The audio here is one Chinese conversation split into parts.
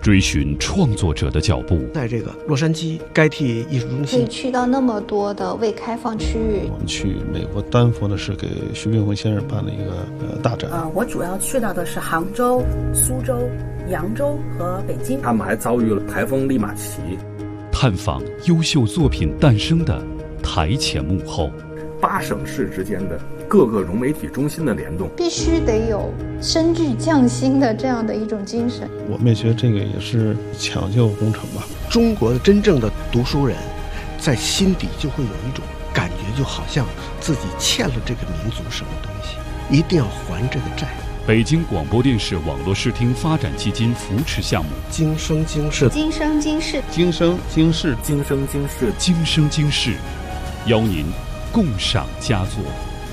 追寻创作者的脚步。 在这个洛杉矶该替艺术中心， 可以去到那么多的未开放区域。 我们去美国丹佛呢，是给徐冰鸿先生办了一个大展。 我主要去到的是杭州、苏州、扬州和北京。 他们还遭遇了台风利马奇。 探访优秀作品诞生的台前幕后 ，8省市之间的各个融媒体中心的联动， 必须得有深具匠心的这样的一种精神。 我们也觉得这个也是抢救工程吧。 中国的真正的读书人在心底就会有一种感觉，就好像自己欠了这个民族什么东西，一定要还这个债。 北京广播电视网络视听发展基金扶持项目， 今生今世， 今生今世， 今生今世， 今生今世， 今生今世，邀您共赏佳作。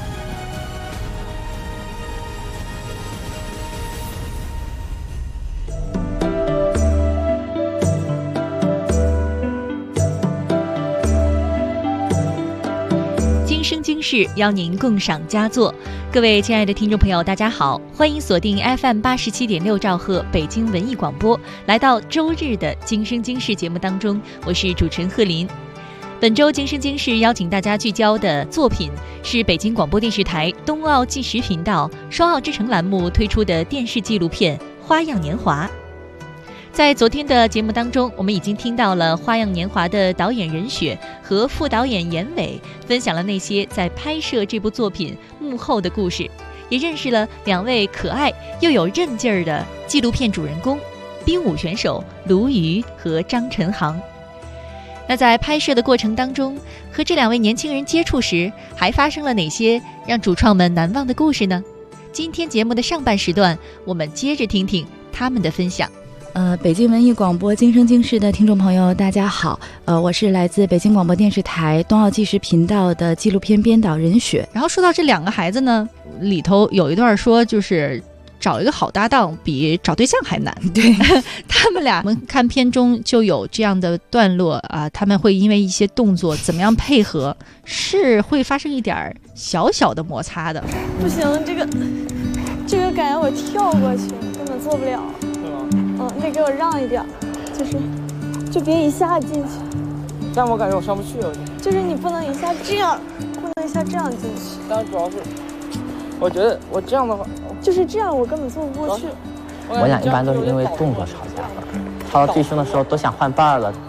今生今世，邀您共赏佳作。各位亲爱的听众朋友，大家好，欢迎锁定 FM87.6兆赫北京文艺广播，来到周日的今生今世节目当中，我是主持人贺林。本周今生今世邀请大家聚焦的作品是北京广播电视台冬奥纪实频道双奥之城栏目推出的电视纪录片《花样年华》。在昨天的节目当中，我们已经听到了《花样年华》的导演任雪和副导演严伟分享了那些在拍摄这部作品幕后的故事，也认识了2位可爱又有韧劲儿的纪录片主人公冰舞选手卢瑜和张晨航。那在拍摄的过程当中，和这2位年轻人接触时，还发生了哪些让主创们难忘的故事呢？今天节目的上半时段，我们接着听听他们的分享。 北京文艺广播今生今世的听众朋友大家好，我是来自北京广播电视台冬奥纪实频道的纪录片编导任雪。 然后说到这2个孩子呢，里头有一段说就是找一个好搭档比找对象还难。 对他们俩，我们看片中就有这样的段落啊，他们会因为一些动作怎么样配合，是会发生一点小小的摩擦的。 不行，这个感觉我跳过去根本做不了。你得给我让一点，就别一下进去。 但我感觉我上不去了。 就是你不能一下这样，不能一下这样进去。 但主要是，我觉得我这样的话， 就是这样，我根本做不过去。 我俩一般都是因为动作吵架了，吵到最凶的时候都想换伴了。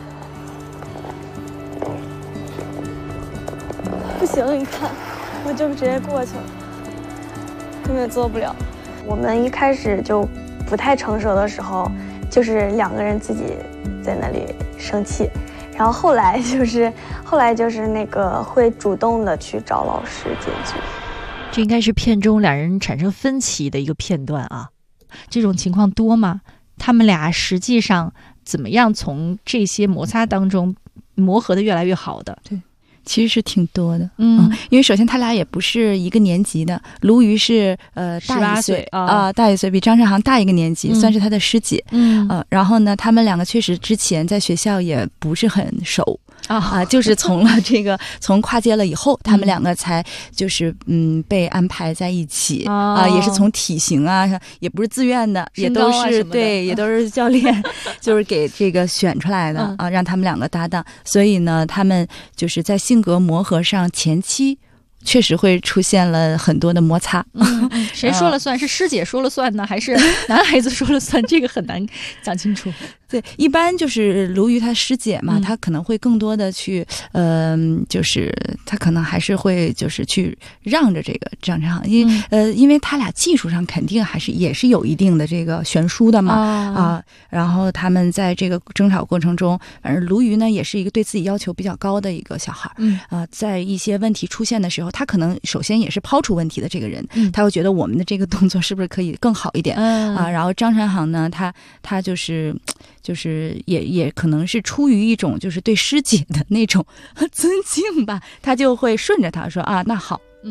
不行，你看，我就直接过去了，根本做不了。我们一开始就不太成熟的时候，就是2个人自己在那里生气，然后后来就是那个会主动的去找老师解决。 这应该是片中2人产生分歧的一个片段啊。这种情况多吗？他们俩实际上怎么样从这些摩擦当中磨合的越来越好的？ 对，其实是挺多的。因为首先他俩也不是一个年级的，卢瑜是大1岁大1岁，比张晨航大1个年级，算是他的师姐。然后呢，他们2个确实之前在学校也不是很熟。就是从跨界了以后，他们2个才就是被安排在一起也是从体型啊，也不是自愿的，也都是对，也都是教练就是给这个选出来的让他们2个搭档。所以呢，他们就是在性格磨合上前期确实会出现了很多的摩擦。 谁说了算？是师姐说了算呢，还是男孩子说了算？这个很难讲清楚。 对，一般就是卢瑜他师姐嘛，他可能会更多的去就是他可能还是会就是去让着这个张晨航，因为他俩技术上肯定也是有一定的这个悬殊的嘛然后他们在这个争吵过程中，反正卢瑜呢也是一个对自己要求比较高的一个小孩在一些问题出现的时候，他可能首先也是抛出问题的这个人，他会觉得我们的这个动作是不是可以更好一点然后张晨航呢，他就是也可能是出于一种就是对师姐的那种尊敬吧，他就会顺着他说那好。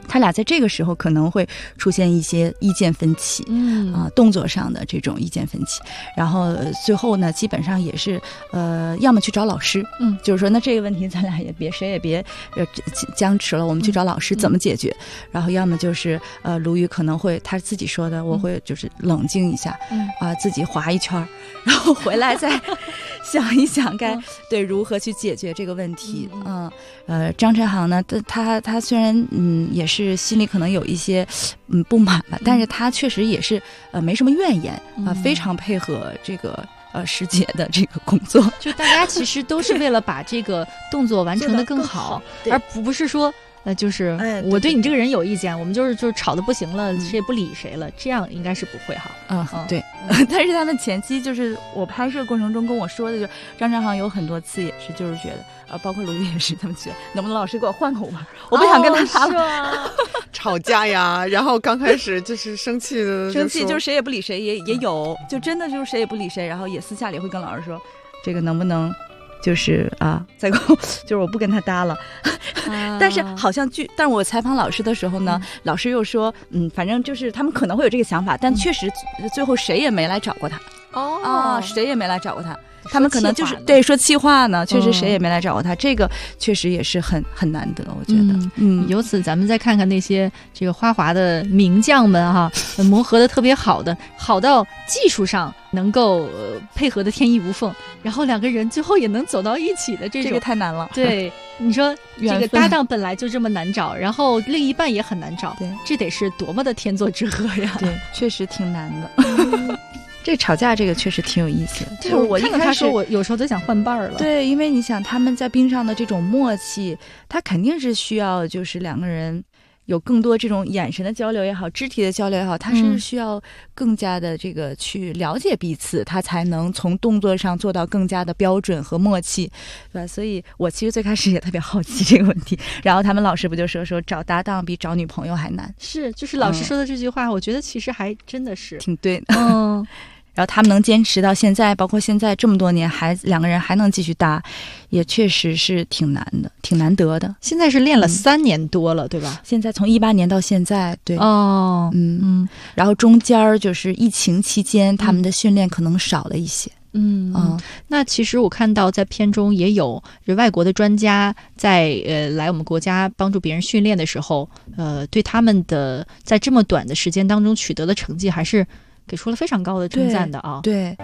他俩在这个时候可能会出现一些意见分歧，动作上的这种意见分歧，然后最后呢，基本上也是要么去找老师，就是说那这个问题咱俩也别谁也别僵持了，我们去找老师怎么解决，然后要么就是卢瑜可能会他自己说的，我会就是冷静一下，自己滑一圈，然后回来再想一想该对如何去解决这个问题。张晨航呢，他虽然也是心里可能有一些不满吧，但是他确实也是没什么怨言非常配合这个师姐的这个工作。 就大家其实都是为了把这个动作完成得更好，而不是说就是我对你这个人有意见，我们就是吵得不行了，谁也不理谁了，这样应该是不会哈。 对。但是他的前期就是我拍摄过程中跟我说的，就张晨航有很多次也是就是觉得包括卢瑜也是，他们觉得能不能老师给我换个舞伴，我不想跟他搭了。 吵架呀，然后刚开始就是生气的， 生气就是谁也不理谁，也有，就真的就是谁也不理谁，然后也私下里会跟老师说，这个能不能就是再给我，就是我不跟他搭了。但是好像但是我采访老师的时候呢，老师又说反正就是他们可能会有这个想法，但确实最后谁也没来找过他。谁也没来找过他，他们可能就是说气话呢，确实谁也没来找过他，这个确实也是很难得，我觉得。 由此咱们再看看那些这个花滑的名将们哈，磨合的特别好到技术上能够配合的天衣无缝，然后两个人最后也能走到一起的这个太难了。 对，你说这个搭档本来就这么难找，然后另一半也很难找，对，这得是多么的天作之合呀！ 对，确实挺难的。这吵架这个确实挺有意思的。 对，我看到他说我有时候都想换伴了。 对，因为你想他们在冰上的这种默契，他肯定是需要就是两个人有更多这种眼神的交流也好，肢体的交流也好，他是需要更加的这个去了解彼此，他才能从动作上做到更加的标准和默契，对吧？所以我其实最开始也特别好奇这个问题，然后他们老师不就说找搭档比找女朋友还难？ 是，就是老师说的这句话，我觉得其实还真的是挺对的。然后他们能坚持到现在，包括现在这么多年，两个人还能继续搭，也确实是挺难的，挺难得的。 现在是练了3年多了，对吧？ 现在从18年到现在，对。然后中间就是疫情期间，他们的训练可能少了一些。 那其实我看到在片中也有外国的专家在来我们国家帮助别人训练的时候，对他们的在这么短的时间当中取得的成绩还是给出了非常高的称赞的啊。 对。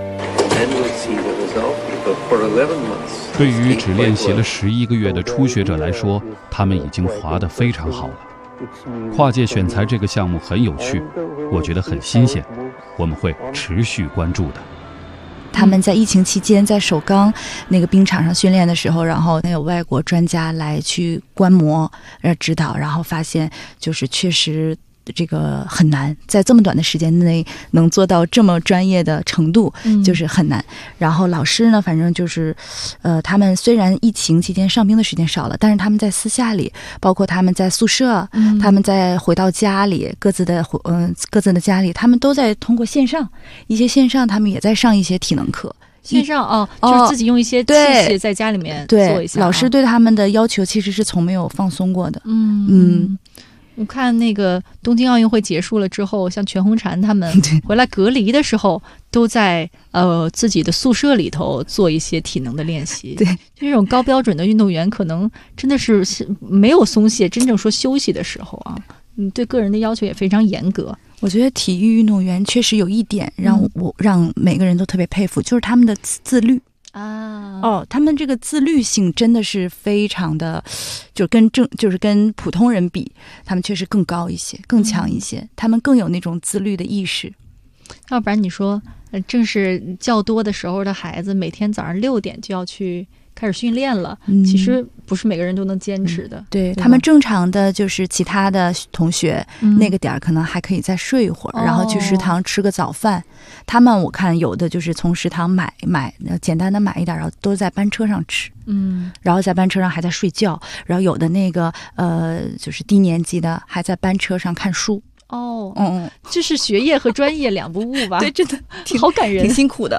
对于只练习了11个月的初学者来说，他们已经滑得非常好了。跨界选材这个项目很有趣，我觉得很新鲜，我们会持续关注的。 他们在疫情期间在首钢那个冰场上训练的时候，然后有外国专家来去观摩指导，然后发现就是确实这个很难，在这么短的时间内能做到这么专业的程度，就是很难。然后老师呢，反正就是他们虽然疫情期间上冰的时间少了，但是他们在私下里，包括他们在宿舍，他们在回到家里各自的家里，他们都在通过线上，他们也在上一些体能课。 线上就是自己用一些器械在家里面做一下。 老师对他们的要求其实是从没有放松过的。 我看那个东京奥运会结束了之后，像全红婵他们回来隔离的时候，都在自己的宿舍里头做一些体能的练习。 对， 这种高标准的运动员，可能真的是没有松懈，真正说休息的时候啊，对个人的要求也非常严格。 我觉得体育运动员确实有一点让每个人都特别佩服，就是他们的自律。他们这个自律性真的是非常的，就是跟普通人比，他们确实更高一些，更强一些，他们更有那种自律的意识。 要不然你说，正是较多的时候的孩子，每天早上6点就要去开始训练了，其实不是每个人都能坚持的。 对，他们正常的就是其他的同学，那个点可能还可以再睡一会儿，然后去食堂吃个早饭。他们我看有的就是从食堂买简单的买一点，然后都在班车上吃。然后在班车上还在睡觉，然后有的那个就是低年级的还在班车上看书。 这是学业和专业两不误吧？ 对，真的好感人， 挺辛苦的。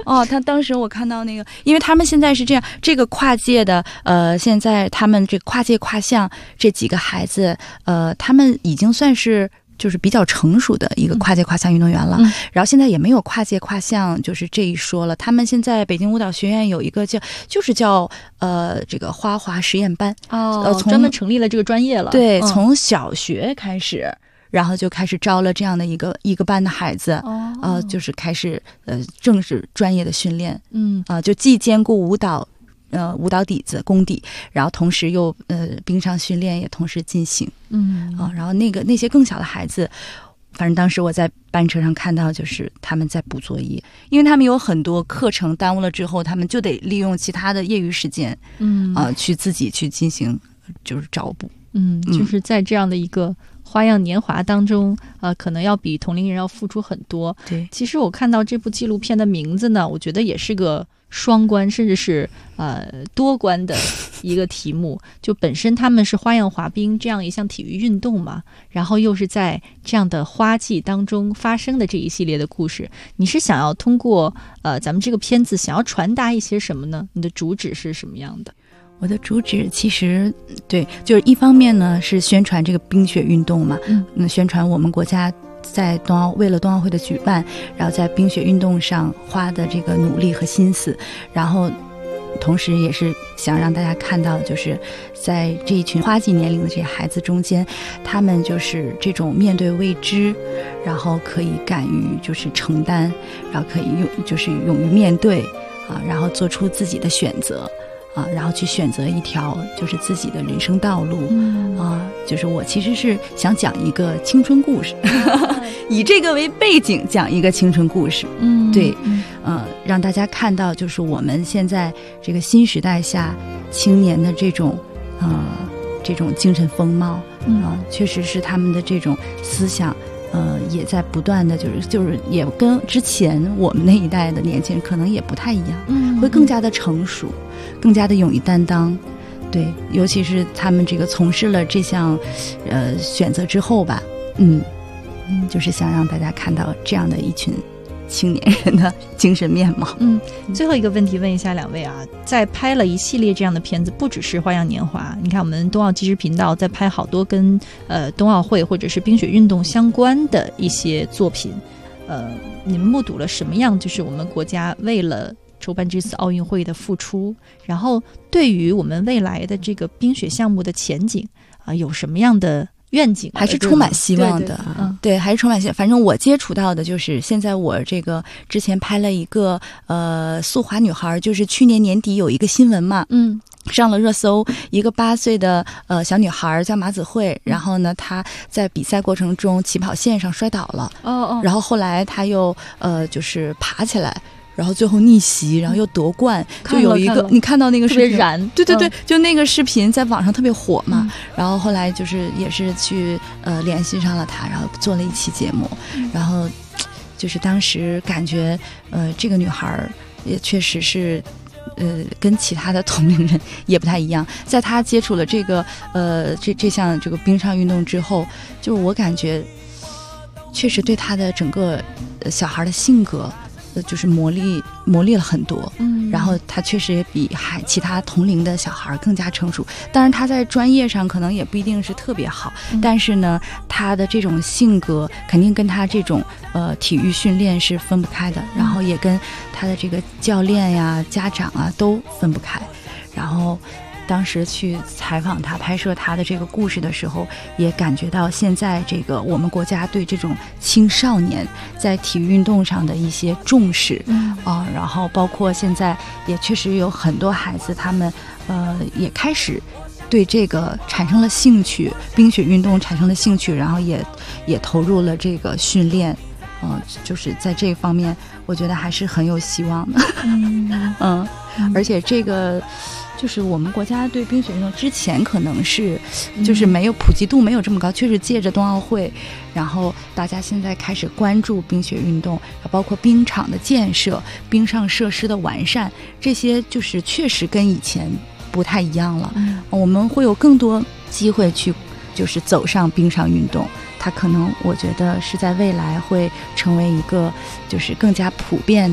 他当时我看到那个，因为他们现在是这样，这个跨界的现在他们这跨界跨项这几个孩子，他们已经算是就是比较成熟的一个跨界跨项运动员了，然后现在也没有跨界跨项就是这一说了。他们现在北京舞蹈学院有一个叫这个花滑实验班专门成立了这个专业了。 对，从小学开始。然后就开始招了这样的一个班的孩子，就是开始正式专业的训练，就既兼顾舞蹈底子功底，然后同时又冰上训练也同时进行，然后那些更小的孩子，反正当时我在班车上看到，就是他们在补作业，因为他们有很多课程耽误了之后，他们就得利用其他的业余时间，去自己去进行就是找补， 就是在这样的一个花样年华当中，可能要比同龄人要付出很多。 对， 其实我看到这部纪录片的名字呢，我觉得也是个双关，甚至是多关的一个题目。就本身他们是花样滑冰这样一项体育运动嘛，然后又是在这样的花季当中发生的这一系列的故事。你是想要通过咱们这个片子想要传达一些什么呢？你的主旨是什么样的？ 我的主旨其实对，就是一方面呢是宣传这个冰雪运动嘛，宣传我们国家在为了冬奥会的举办，然后在冰雪运动上花的这个努力和心思，然后同时也是想让大家看到，就是在这一群花季年龄的这些孩子中间，他们就是这种面对未知，然后可以敢于就是承担，然后可以勇于面对然后做出自己的选择。然后去选择一条就是自己的人生道路，就是我其实是想讲一个青春故事，以这个为背景讲一个青春故事，对，让大家看到就是我们现在这个新时代下青年的这种精神风貌，确实是他们的这种思想。也在不断的就是也跟之前我们那一代的年轻人可能也不太一样，会更加的成熟，更加的勇于担当，对，尤其是他们这个从事了这项选择之后吧，就是想让大家看到这样的一群青年人的精神面貌。 最后一个问题问一下两位啊，在拍了一系列这样的片子，不只是花样年华，你看我们冬奥纪实频道在拍好多跟冬奥会或者是冰雪运动相关的一些作品，你们目睹了什么样就是我们国家为了筹办这次奥运会的付出，然后对于我们未来的这个冰雪项目的前景有什么样的愿景？ 还是充满希望的，对，还是充满希望。反正我接触到的就是现在我这个之前拍了一个速滑女孩，就是去年年底有一个新闻嘛，上了热搜，一个8岁的小女孩叫马子慧，然后呢她在比赛过程中起跑线上摔倒了，然后后来她又就是爬起来，然后最后逆袭，然后又夺冠，就有一个你看到那个视频特别燃， 对，就那个视频在网上特别火嘛，然后后来就是也是去联系上了他，然后做了一期节目，然后就是当时感觉这个女孩也确实是跟其他的同龄人也不太一样，在她接触了这个这项这个冰上运动之后，就是我感觉确实对她的整个小孩的性格就是磨砺了很多，然后他确实也比其他同龄的小孩更加成熟。当然他在专业上可能也不一定是特别好，但是呢他的这种性格肯定跟他这种体育训练是分不开的，然后也跟他的这个教练呀家长啊都分不开。然后当时去采访他拍摄他的这个故事的时候，也感觉到现在这个我们国家对这种青少年在体育运动上的一些重视，然后包括现在也确实有很多孩子他们也开始对这个产生了兴趣，冰雪运动产生了兴趣，然后也投入了这个训练，就是在这方面我觉得还是很有希望的。而且这个就是我们国家对冰雪运动之前可能是就是没有普及度没有这么高，确实借着冬奥会，然后大家现在开始关注冰雪运动，包括冰场的建设、冰上设施的完善，这些就是确实跟以前不太一样了。我们会有更多机会去就是走上冰上运动，它可能我觉得是在未来会成为一个就是更加普遍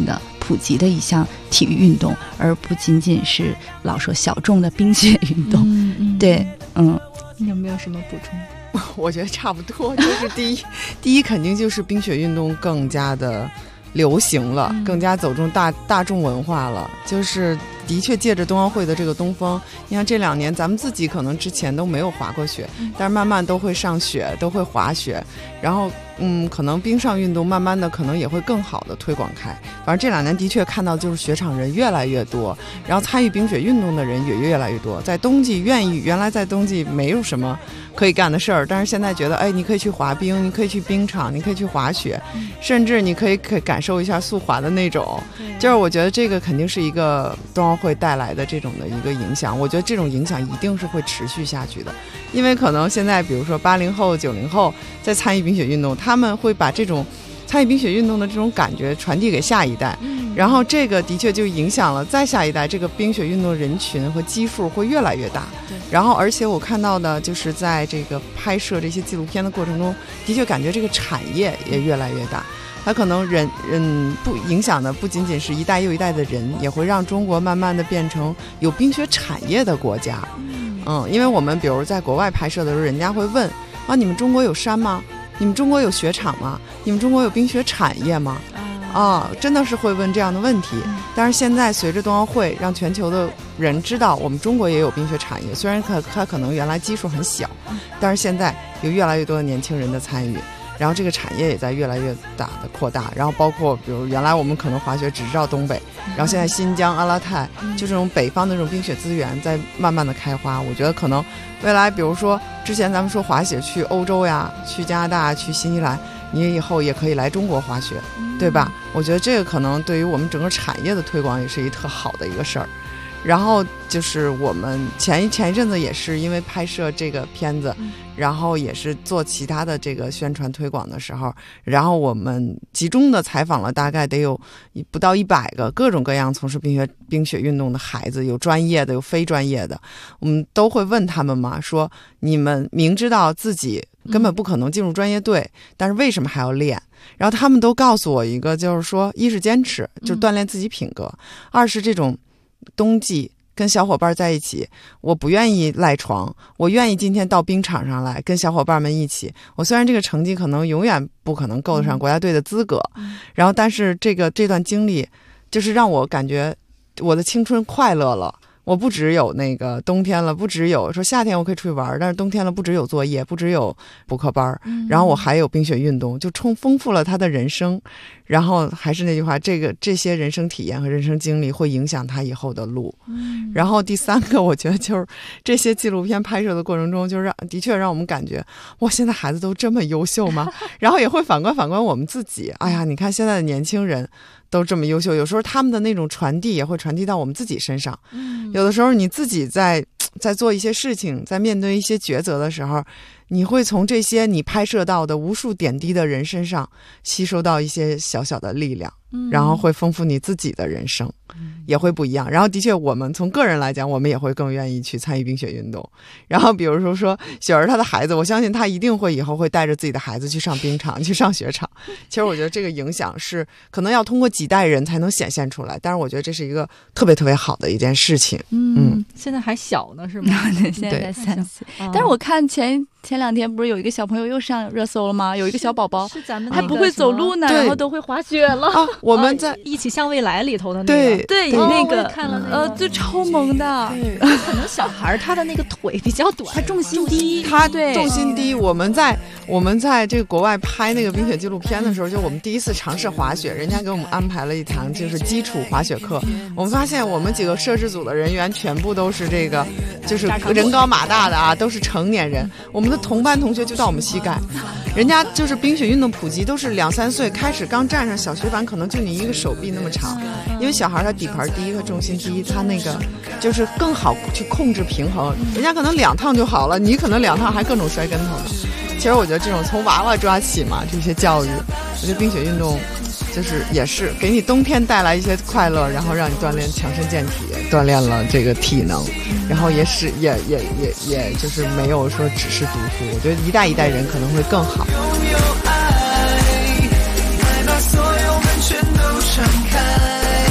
普及的一项体育运动，而不仅仅是老说小众的冰雪运动。对， 你有没有什么补充？ 我觉得差不多，就是第一肯定就是冰雪运动更加的流行了，更加走中大众文化了，就是的确借着冬奥会的这个东风，你看这2年咱们自己可能之前都没有滑过雪，但是慢慢都会上雪，都会滑雪，然后可能冰上运动慢慢的可能也会更好的推广开。反正这2年的确看到就是雪场人越来越多，然后参与冰雪运动的人也越来越多。在冬季原来在冬季没有什么可以干的事儿，但是现在觉得你可以去滑冰，你可以去冰场，你可以去滑雪，甚至你可以感受一下速滑的那种。就是我觉得这个肯定是一个冬奥会带来的这种的一个影响，我觉得这种影响一定是会持续下去的。因为可能现在比如说80后90后在参与冰雪运动，他们会把这种参与冰雪运动的这种感觉传递给下一代，然后这个的确就影响了再下一代，这个冰雪运动人群和基数会越来越大。然后而且我看到的就是在这个拍摄这些纪录片的过程中，的确感觉这个产业也越来越大，它可能不影响的不仅仅是一代又一代的人，也会让中国慢慢的变成有冰雪产业的国家。因为我们比如在国外拍摄的时候，人家会问你们中国有山吗？你们中国有雪场吗？你们中国有冰雪产业吗？真的是会问这样的问题。但是现在随着冬奥会，让全球的人知道我们中国也有冰雪产业，虽然它可能原来基数很小，但是现在有越来越多的年轻人的参与，然后这个产业也在越来越大的扩大，然后包括比如原来我们可能滑雪只知道东北，然后现在新疆、阿拉泰就这种北方的这种冰雪资源在慢慢的开花。我觉得可能未来比如说之前咱们说滑雪去欧洲呀，去加拿大，去新西兰，你以后也可以来中国滑雪，对吧？我觉得这个可能对于我们整个产业的推广也是一特好的一个事儿。然后就是我们前一阵子也是因为拍摄这个片子，然后也是做其他的这个宣传推广的时候，然后我们集中的采访了大概得有不到100个各种各样从事冰雪运动的孩子，有专业的有非专业的，我们都会问他们嘛，说你们明知道自己根本不可能进入专业队，但是为什么还要练？然后他们都告诉我一个，就是说一是坚持，就锻炼自己品格，二是这种冬季跟小伙伴在一起，我不愿意赖床，我愿意今天到冰场上来跟小伙伴们一起。我虽然这个成绩可能永远不可能够得上国家队的资格，然后但是这段经历就是让我感觉我的青春快乐了。我不只有那个冬天了，不只有说夏天我可以出去玩，但是冬天了不只有作业，不只有补课班，然后我还有冰雪运动，就丰富了他的人生。然后还是那句话，这些人生体验和人生经历会影响他以后的路。然后第3个，我觉得就是这些纪录片拍摄的过程中，就是的确让我们感觉，哇，现在孩子都这么优秀吗？然后也会反观我们自己，哎呀，你看现在的年轻人都这么优秀，有时候他们的那种传递也会传递到我们自己身上。有的时候你自己在做一些事情，在面对一些抉择的时候，你会从这些你拍摄到的无数点滴的人身上吸收到一些小小的力量，然后会丰富你自己的人生，也会不一样。然后的确我们从个人来讲，我们也会更愿意去参与冰雪运动。然后比如说雪儿她的孩子，我相信她一定会以后会带着自己的孩子去上冰场，去上雪场。其实我觉得这个影响是可能要通过几代人才能显现出来，但是我觉得这是一个特别特别好的一件事情。 现在还小呢是吗？ 现在3岁。但是我看前2天不是有一个小朋友又上热搜了吗？有一个小宝宝是咱们还不会走路呢，然后都会滑雪了。 我们在一起向未来里头的那个， 对那个看了那个就超萌的。 可能小孩他的那个腿比较短， 他重心低， 他重心低。我们在这个国外拍那个冰雪纪录片的时候，就我们第一次尝试滑雪，人家给我们安排了一堂就是基础滑雪课。我们发现我们几个摄制组的人员全部都是这个就是人高马大的啊，都是成年人。我们的同班同学就到我们膝盖，人家就是冰雪运动普及都是2、3岁开始，刚站上小雪板可能就你一个手臂那么长，因为小孩他底盘低，他重心低，他那个就是更好去控制平衡，人家可能2趟就好了，你可能2趟还各种摔跟头呢。其实我觉得这种从娃娃抓起嘛，这些教育，我觉得冰雪运动就是也是给你冬天带来一些快乐，然后让你锻炼强身健体，锻炼了这个体能，然后也就是没有说只是读书。我觉得一代一代人可能会更好。 拥有爱，快把所有门全都敞开。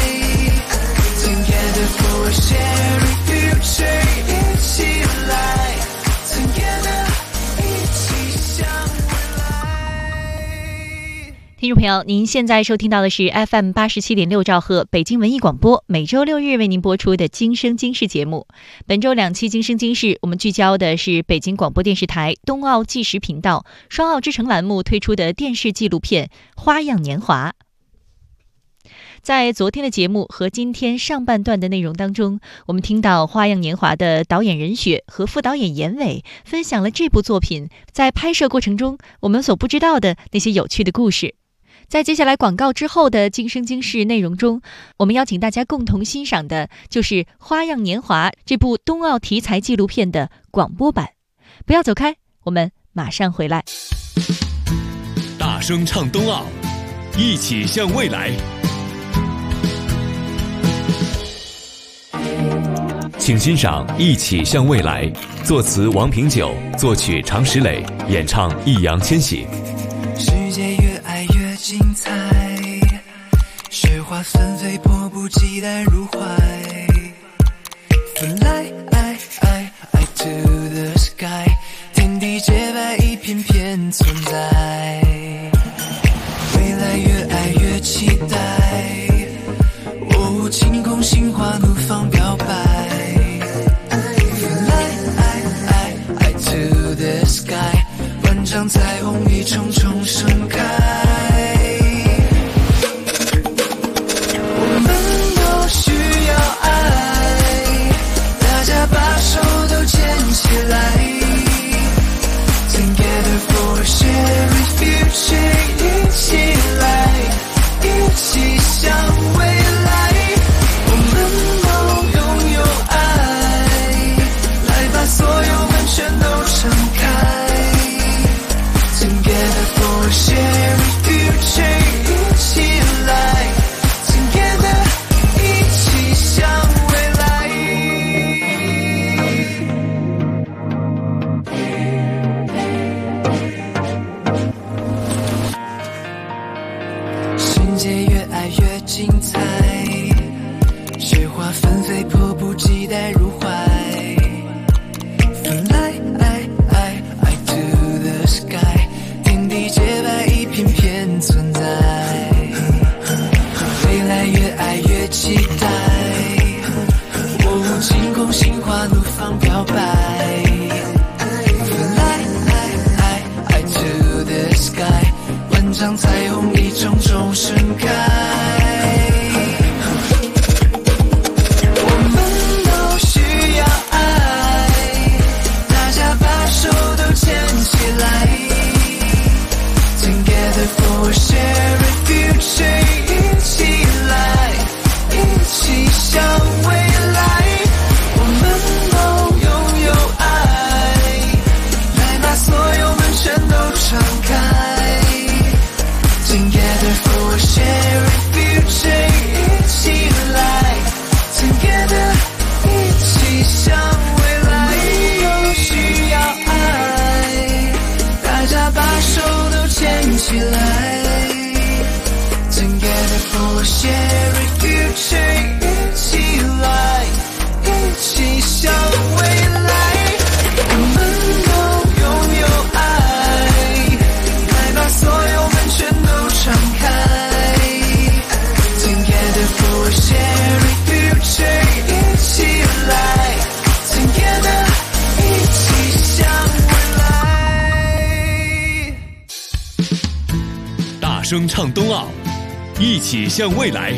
众朋友，您现在收听到的是 FM 87.6兆赫北京文艺广播，每周六日为您播出的今生今世节目。本周2期今生今世，我们聚焦的是北京广播电视台冬奥纪实频道双奥之城栏目推出的电视纪录片《花样年华》。在昨天的节目和今天上半段的内容当中，我们听到《花样年华》的导演任雪和副导演严伟分享了这部作品在拍摄过程中我们所不知道的那些有趣的故事。在接下来广告之后的今生今世内容中，我们邀请大家共同欣赏的就是《花样年华》这部冬奥题材纪录片的广播版。不要走开，我们马上回来。 大声唱冬奥，一起向未来。请欣赏《一起向未来》，作词王平久，作曲常石磊，演唱易烊千玺。 世界越爱越精彩，雪花纷飞，迫不及待入怀。Fly to the sky， 天地洁白，一片片存在。未来越爱越期待，哦，晴空心花怒放表白。Fly to the sky， 万丈彩虹一重重盛开。我们都需要爱，大家把手都牵起来。Together for a shared future， 一起来，一起向未来。我们都拥有爱，来把所有门全都敞开。Together for a shared future， 一起来 Together， 一起向未来。世界越爱越精彩，雪花纷飞，迫不及待入怀。Fly to the sky， 天地洁白，一片片存在。未来越爱越期待，哦，晴空心花怒放表白。Fly to the sky， 万丈彩虹一重重盛开。我们都需要爱，大家把手都牵起来。Together for a shared future， 一起来，一起向未来。我们都拥有爱，来把所有门全都敞开。Together for a shared future， 一起来 Together， 一起向未来。都需要爱，大家把手都牵起来。Together for a shared future， 一起来，一起向未来。我们都拥有爱，来把所有门全都敞开。Together for a shared future， 一起来 Together， 一起向未来。 大声唱冬奥，一起向未来。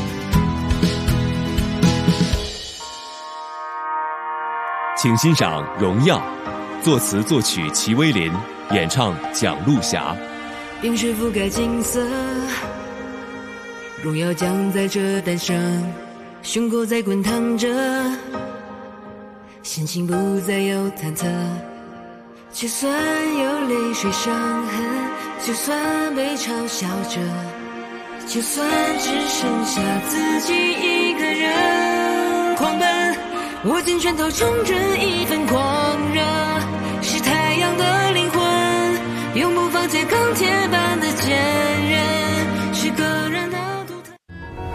请欣赏《荣耀》，作词作曲齐威林，演唱蒋璐霞。 冰雪覆盖金色，荣耀将在这诞生，胸口在滚烫着，心情不再有忐忑。就算有泪水伤痕，就算被嘲笑着，就算只剩下自己一个人狂奔，握紧拳头冲着一份狂热，是太阳的灵魂，永不放弃钢铁般的坚韧，是个人的独特。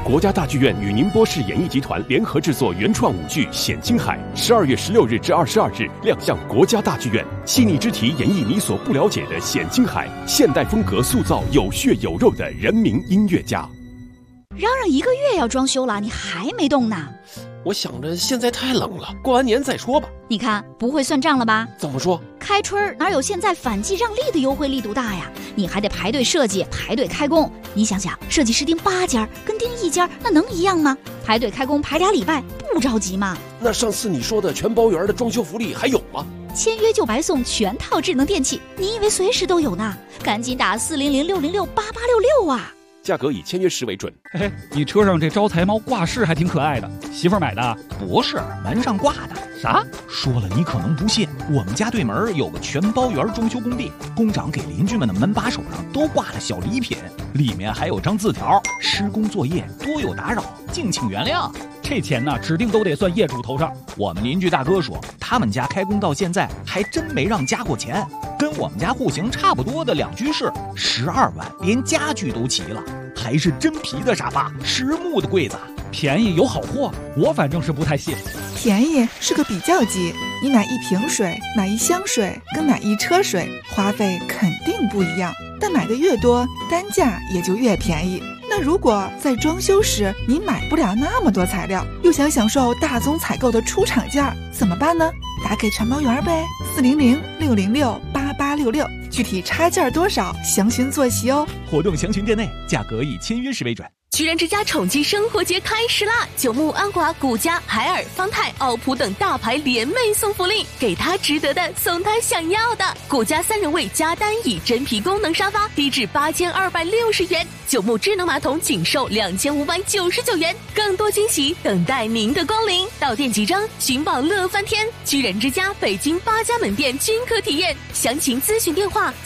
国家大剧院与宁波市演艺集团联合制作原创舞剧《险金海》，12月16日至22日亮相国家大剧院。细腻之题演绎你所不了解的险金海，现代风格塑造有血有肉的人民音乐家。 嚷嚷1个月要装修了，你还没动呢？ 我想着现在太冷了，过完年再说吧。 你看不会算账了吧？ 怎么说？ 开春哪有现在反季让利的优惠力度大呀？你还得排队设计，排队开工。你想想，设计师盯8家跟盯1家，那能一样吗？排队开工排2礼拜，不着急吗？ 那上次你说的全包圆的装修福利还有吗？ 签约就白送全套智能电器，你以为随时都有呢？赶紧打400-606-8866啊！ 价格以签约时为准。 嘿嘿，你车上这招财猫挂饰还挺可爱的，媳妇儿买的？ 不是，门上挂的。 啥？ 说了你可能不信，我们家对门有个全包圆装修工地，工长给邻居们的门把手上都挂了小礼品，里面还有张字条：施工作业多有打扰，敬请原谅。 这钱呢，指定都得算业主头上。 我们邻居大哥说，他们家开工到现在还真没让加过钱，跟我们家户型差不多的2居室，12万，连家具都齐了，还是真皮的沙发，实木的柜子， 便宜有好货，我反正是不太信。 便宜是个比较级，你买1瓶水，买1箱水，跟买1车水，花费肯定不一样，但买的越多，单价也就越便宜。那如果在装修时你买不了那么多材料，又想享受大宗采购的出厂价，怎么办呢？打给全包圆呗，400-606-8866，具体差价多少，详询坐席哦。 活动详询店内，价格以签约时为准。 居然之家宠妻生活节开始啦！九牧、安华、古家、海尔、方太、奥普等大牌联袂送福利，给他值得的，送他想要的。古家3人位加单椅真皮功能沙发低至8260元，九牧智能马桶仅售2599元，更多惊喜等待您的光临。到店即章，寻宝乐翻天！居然之家北京8家门店均可体验，详情咨询电话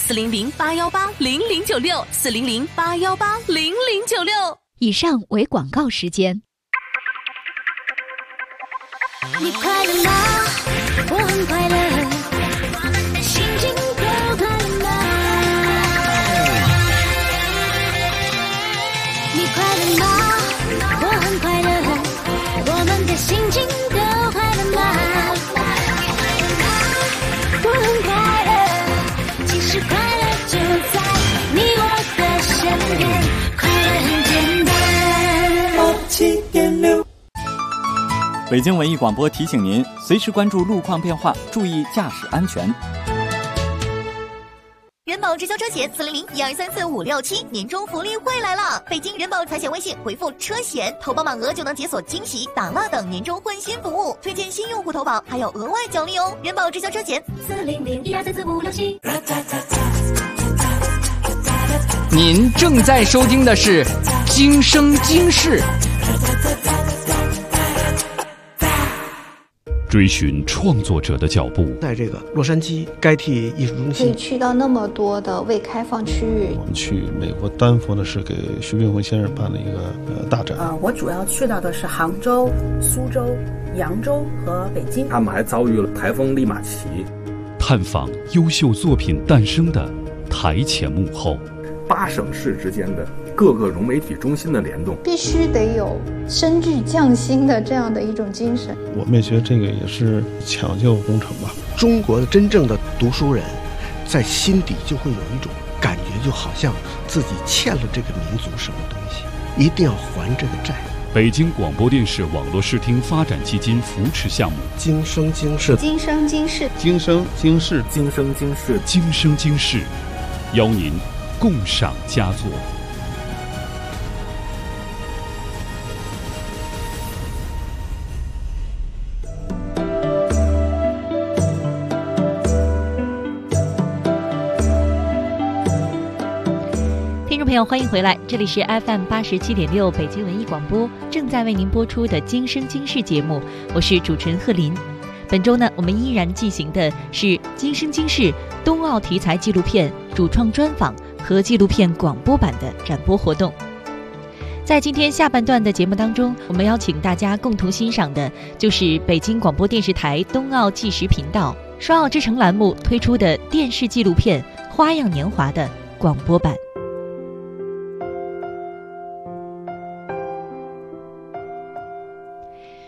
400-818-0096，400-818-0096。 以上为广告时间。 你快乐吗？我很快乐，心情都快乐。你快乐吗？我很快乐，我们的心情都快乐吗？我很快乐，其实快乐就在你我的身边，快乐很简单。7.6 北京文艺广播提醒您，随时关注路况变化，注意驾驶安全。 人保直销车险400-1234-567年终福利会来了！北京人保财险微信回复车险，投保满额就能解锁惊喜、打蜡等年终换新服务，推荐新用户投保还有额外奖励哦！人保直销车险400-1234-567。 您正在收听的是《今生今世》， 追寻创作者的脚步。 在这个洛杉矶该替艺术中心， 可以去到那么多的未开放区域。 我们去美国丹佛呢，是给徐冰鸿先生办了一个大展。 我主要去到的是杭州、苏州、扬州和北京。 他们还遭遇了台风利马奇， 探访优秀作品诞生的台前幕后。 8省市之间的各个融媒体中心的联动， 必须得有深具匠心的这样的一种精神。 我们也觉得这个也是抢救工程吧。 中国的真正的读书人，在心底就会有一种感觉，就好像自己欠了这个民族什么东西，一定要还这个债。 北京广播电视网络视听发展基金扶持项目， 今生今世， 今生今世， 今生今世， 今生今世， 今生今世，邀您共赏佳作。 听众朋友，欢迎回来，这里是 FM 87.6北京文艺广播，正在为您播出的《今生今世》节目，我是主持人贺林。本周呢，我们依然进行的是《今生今世》冬奥题材纪录片主创专访和纪录片广播版的展播活动。在今天下半段的节目当中，我们邀请大家共同欣赏的就是北京广播电视台冬奥纪实频道双奥之城栏目推出的电视纪录片《花样年华》的广播版。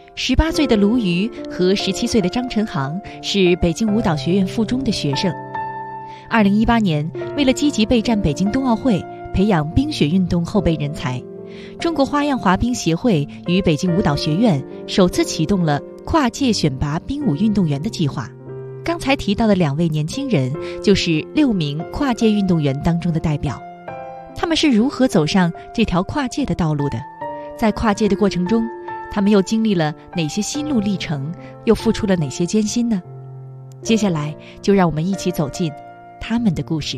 18岁的卢瑜和17岁的张晨航是北京舞蹈学院附中的学生。2018年，为了积极备战北京冬奥会，培养冰雪运动后备人才，中国花样滑冰协会与北京舞蹈学院首次启动了跨界选拔冰舞运动员的计划。刚才提到的2位年轻人就是6名跨界运动员当中的代表。他们是如何走上这条跨界的道路的？在跨界的过程中，他们又经历了哪些心路历程，又付出了哪些艰辛呢？接下来就让我们一起走进他们的故事。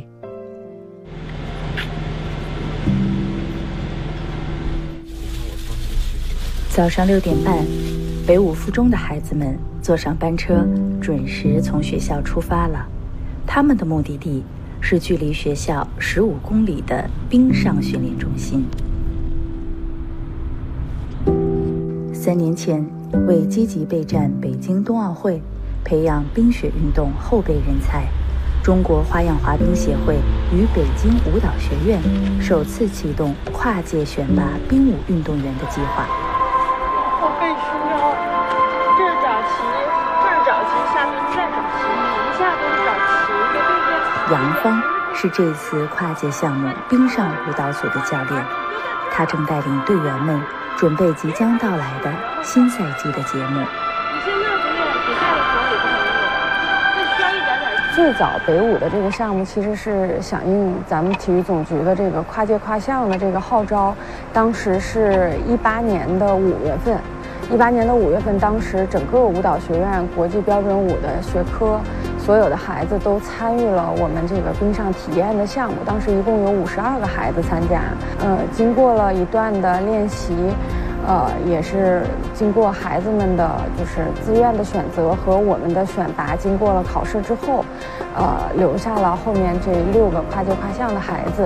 早上6点半，北舞附中的孩子们坐上班车，准时从学校出发了。他们的目的地是距离学校15公里的冰上训练中心。3年前，为积极备战北京冬奥会，培养冰雪运动后备人才，中国花样滑冰协会与北京舞蹈学院首次启动跨界选拔冰舞运动员的计划。 后背需要这儿找齐，这儿找齐，下面再找齐，一下都找齐，对不对？ 杨芳是这次跨界项目冰上舞蹈组的教练，他正带领队员们准备即将到来的新赛季的节目。 你现在不练，比赛的时候也不能用，这需要一点点。 最早北舞的这个项目其实是响应咱们体育总局的这个跨界跨项的这个号召，当时是18年的5月份。18年的5月份，当时整个舞蹈学院国际标准舞的学科，所有的孩子都参与了我们这个冰上体验的项目。当时一共有52个孩子参加，经过了一段的练习，也是经过孩子们的就是自愿的选择和我们的选拔，经过了考试之后，留下了后面这6个跨界跨项的孩子。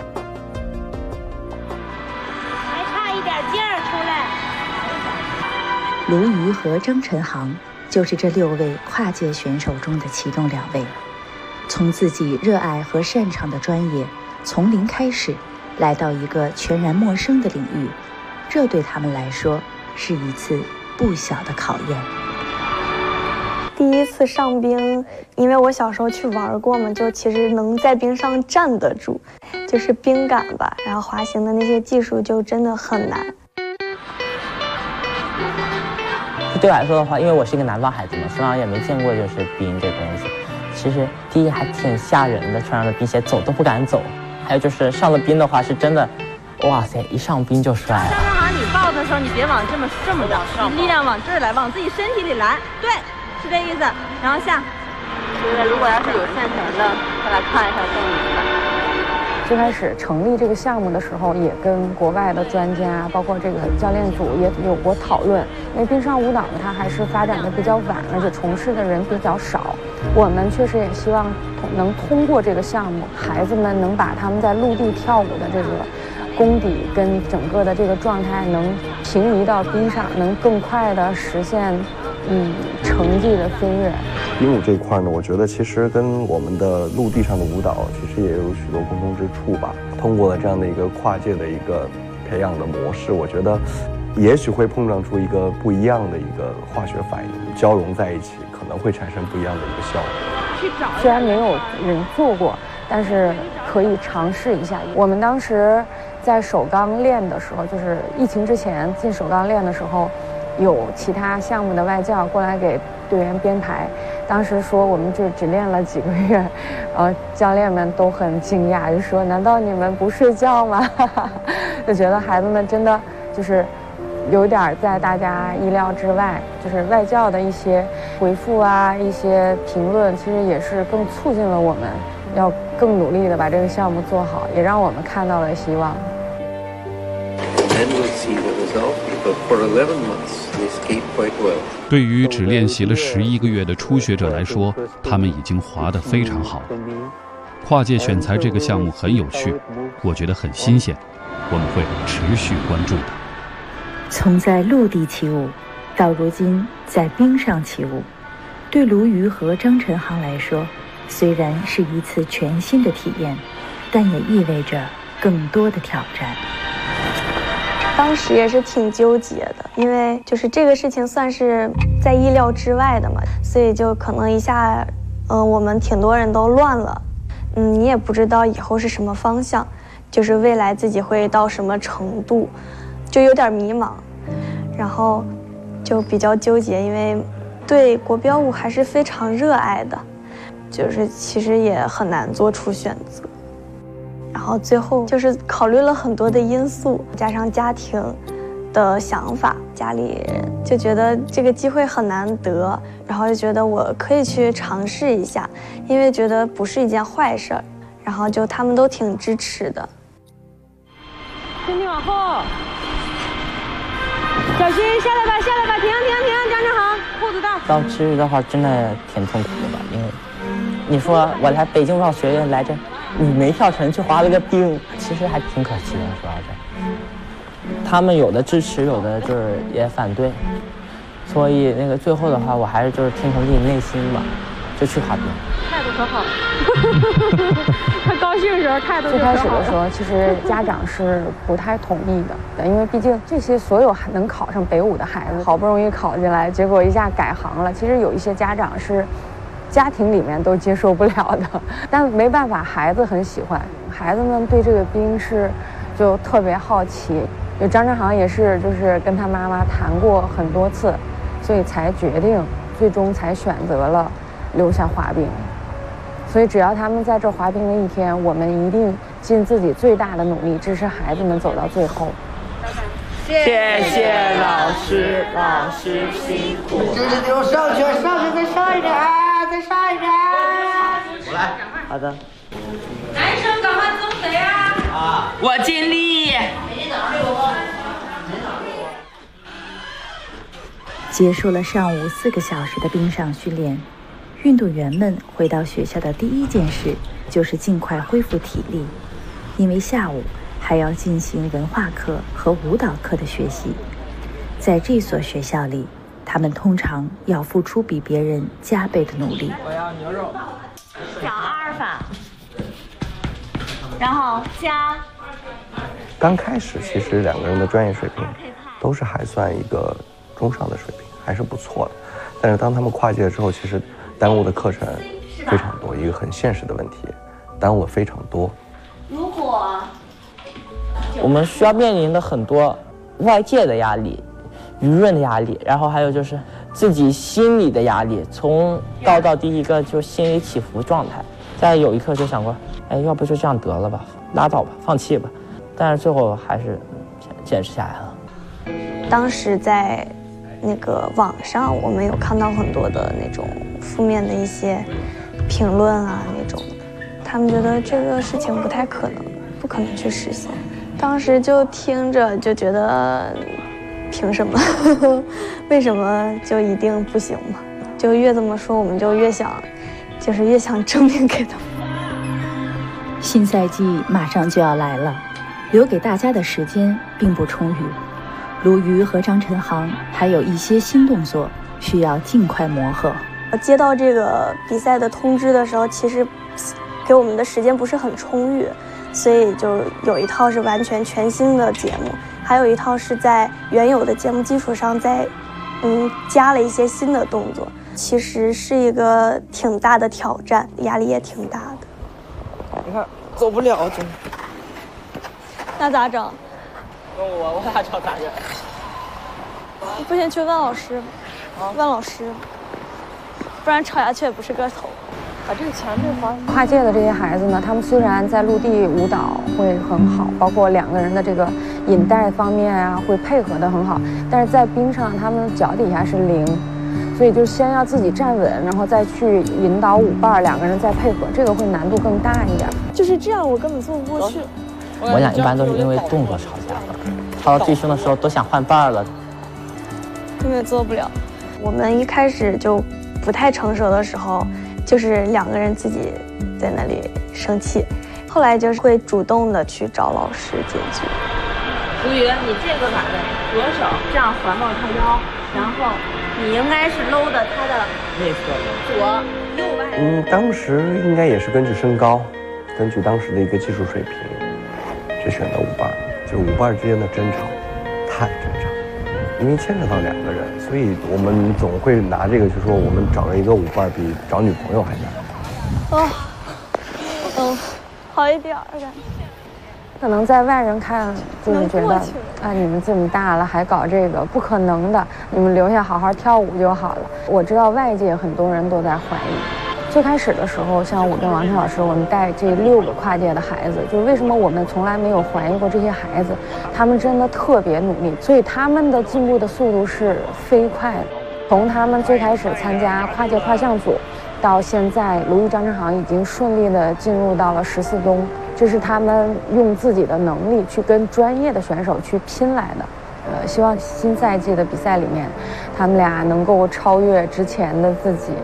还差一点劲儿出来。 卢瑜和张晨航就是这6位跨界选手中的其中2位，从自己热爱和擅长的专业从零开始，来到一个全然陌生的领域，这对他们来说是一次不小的考验。 第一次上冰，因为我小时候去玩过嘛，就其实能在冰上站得住，就是冰感吧，然后滑行的那些技术就真的很难。 对我来说的话，因为我是一个南方孩子嘛，从小也没见过就是冰这东西。其实第一还挺吓人的，穿上了冰鞋走都不敢走。还有就是上了冰的话，是真的，哇塞，一上冰就摔了。 张晨航，你抱的时候，你别往这么着，你力量往这儿来，往自己身体里来。对，是这意思。然后下。对，如果要是有现成的，再来看一下更明白。 最开始成立这个项目的时候，也跟国外的专家，包括这个教练组也有过讨论。因为冰上舞蹈呢，它还是发展的比较晚，而且从事的人比较少。我们确实也希望能通过这个项目，孩子们能把他们在陆地跳舞的这个功底跟整个的这个状态能平移到冰上，能更快的实现成绩的飞跃。 冰舞这一块呢，我觉得其实跟我们的陆地上的舞蹈其实也有许多共通之处吧。通过了这样的一个跨界的一个培养的模式，我觉得也许会碰撞出一个不一样的一个化学反应，交融在一起，可能会产生不一样的一个效果。 虽然没有人做过，但是可以尝试一下。我们当时在首钢练的时候，就是疫情之前进首钢练的时候，有其他项目的外教过来给队员编排。当时说我们就只练了几个月，教练们都很惊讶，就说难道你们不睡觉吗？就觉得孩子们真的就是有点在大家意料之外，就是外教的一些回复啊，一些评论，其实也是更促进了我们要更努力的把这个项目做好，也让我们看到了希望。 对于只练习了11个月的初学者来说，他们已经滑得非常好了。跨界选材这个项目很有趣，我觉得很新鲜，我们会持续关注的。 从在陆地起舞到如今在冰上起舞，对卢瑜和张晨航来说，虽然是一次全新的体验，但也意味着更多的挑战。 当时也是挺纠结的，因为就是这个事情算是在意料之外的嘛，所以就可能一下，我们挺多人都乱了，你也不知道以后是什么方向，就是未来自己会到什么程度，就有点迷茫，然后就比较纠结，因为对国标舞还是非常热爱的，就是其实也很难做出选择。然后最后就是考虑了很多的因素，加上家庭的想法，家里就觉得这个机会很难得，然后就觉得我可以去尝试一下，因为觉得不是一件坏事儿，然后就他们都挺支持的。 身体往后，小徐下来吧，下来吧，停，张志航，裤子到。 到其实的话，真的挺痛苦的吧，因为你说我来北京舞蹈学院来这。没跳成去滑了个冰，其实还挺可惜的。说到这，他们有的支持，有的就是也反对，所以那个最后的话，我还是就是听从自己内心吧，就去滑冰。 态度可好了，他高兴的时候态度就可好了。 最开始的时候，其实家长是不太同意的，因为毕竟这些所有能考上北舞的孩子，好不容易考进来，结果一下改行了。其实有一些家长是。家庭里面都接受不了的，但没办法，孩子很喜欢，孩子们对这个冰是就特别好奇。就张志航也是，就是跟他妈妈谈过很多次，所以才决定，最终才选择了留下滑冰。所以只要他们在这滑冰的一天，我们一定尽自己最大的努力，支持孩子们走到最后。 谢谢老师，老师辛苦了。 给我上去，再上一点。再上一点， 我来。好的。 男生赶快增肥啊！ 我尽力。 结束了上午4个小时的冰上训练，运动员们回到学校的第一件事就是尽快恢复体力，因为下午还要进行文化课和舞蹈课的学习。在这所学校里，他们通常要付出比别人加倍的努力。 我要牛肉， 小阿尔法，然后加。 刚开始其实2个人的专业水平都是还算一个中上的水平，还是不错的。但是当他们跨界之后，其实耽误的课程非常多，一个很现实的问题，耽误了非常多。 如果我们需要面临的很多外界的压力。舆论的压力，然后还有就是自己心理的压力，从高到低一个就心理起伏状态。再有一刻就想过，要不就这样得了吧，拉倒吧，放弃吧。但是最后还是坚持下来了。 当时在那个网上，我们有看到很多的那种负面的一些评论啊，那种他们觉得这个事情不太可能，不可能去实现。当时就听着就觉得。凭什么？为什么就一定不行嘛？就越这么说，我们就越想证明给他们。 新赛季马上就要来了，留给大家的时间并不充裕。鲈鱼和张晨航还有一些新动作需要尽快磨合。 接到这个比赛的通知的时候，其实给我们的时间不是很充裕，所以就有一套是完全全新的节目。还有一套是在原有的节目基础上再，加了一些新的动作，其实是一个挺大的挑战，压力也挺大的。 你看，走不了，真。 那咋整？ 问我咋找咋整？ 你不行去问老师，问老师，不然吵下去也不是个头。 把这个前面跨界的这些孩子呢，他们虽然在陆地舞蹈会很好，包括2个人的这个引带方面啊，会配合得很好，但是在冰上他们脚底下是0，所以就先要自己站稳，然后再去引导舞伴，2个人再配合，这个会难度更大一点。 就是这样，我根本做不过去。 我俩一般都是因为动作吵架了，吵到最凶的时候都想换伴了， 根本做不了。我们一开始就不太成熟的时候。就是2个人自己在那里生气，后来就是会主动的去找老师解决。 鲈鱼，你这个把的左手这样环抱他腰，然后你应该是搂的他的内侧左右外。 当时应该也是根据身高，根据当时的一个技术水平，去选择舞伴，就是舞伴之间的争吵。 太正常，因为牵扯到2个人，所以我们总会拿这个去说我们找了一个舞伴比找女朋友还难。 好一点感觉。 可能在外人看就是觉得啊，你们这么大了还搞这个，不可能的，你们留下好好跳舞就好了。我知道外界很多人都在怀疑。最开始的时候，像我跟王晨老师，我们带这6个跨界的孩子，就是为什么我们从来没有怀疑过这些孩子，他们真的特别努力，所以他们的进步的速度是飞快的。从他们最开始参加跨界跨项组，到现在鲈鱼张晨航已经顺利的进入到了14中。这是他们用自己的能力去跟专业的选手去拼来的，希望新赛季的比赛里面，他们俩能够超越之前的自己。